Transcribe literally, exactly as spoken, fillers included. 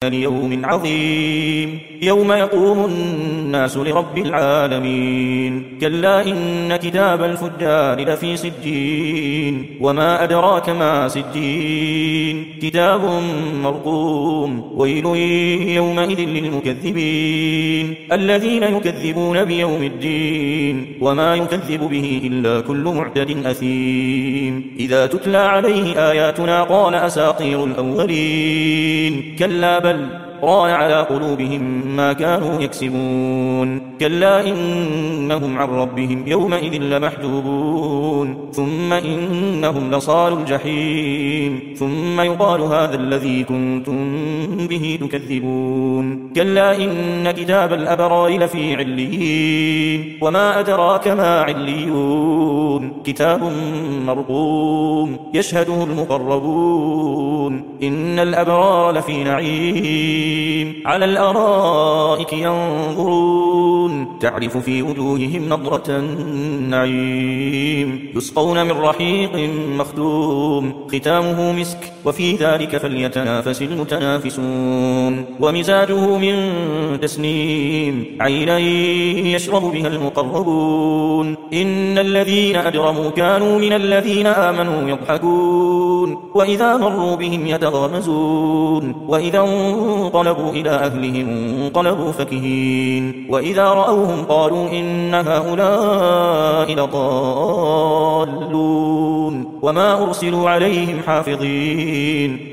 ليوم عظيم يوم يقوم الناس لرب العالمين كلا إن كتاب الفجار لفي سجين وما أدراك ما سجين كتاب مرقوم ويل يومئذ للمكذبين الذين يكذبون بيوم الدين وما يكذب به إلا كل معتد أثيم إذا تتلى عليه آياتنا قال أساطير الأولين كلا بل ران على قلوبهم ما كانوا يكسبون كلا إنهم عن ربهم يومئذ لمحجوبون ثم إنهم لصالوا الجحيم ثم يقال هذا الذي كنتم به تكذبون كلا إن كتاب الأبرار لفي عليين وما أدراك ما عليون كتاب مرقوم يشهده المقربون إن الأبرار لفي نعيم على الأرائك ينظرون تعرف في وجوههم نضرة النعيم يسقون من رحيق مختوم ختامه مسك وفي ذلك فليتنافس المتنافسون ومزاجه من تسنيم عينا يشرب بها المقربون إن الذين أجرموا كانوا من الذين آمنوا يضحكون وإذا مروا بهم يتغامزون وإذا انقلبوا إلى أهلهم انقلبوا فكهين وإذا رأوهم قالوا إن هؤلاء لضالون وما أرسلوا عليهم حافظين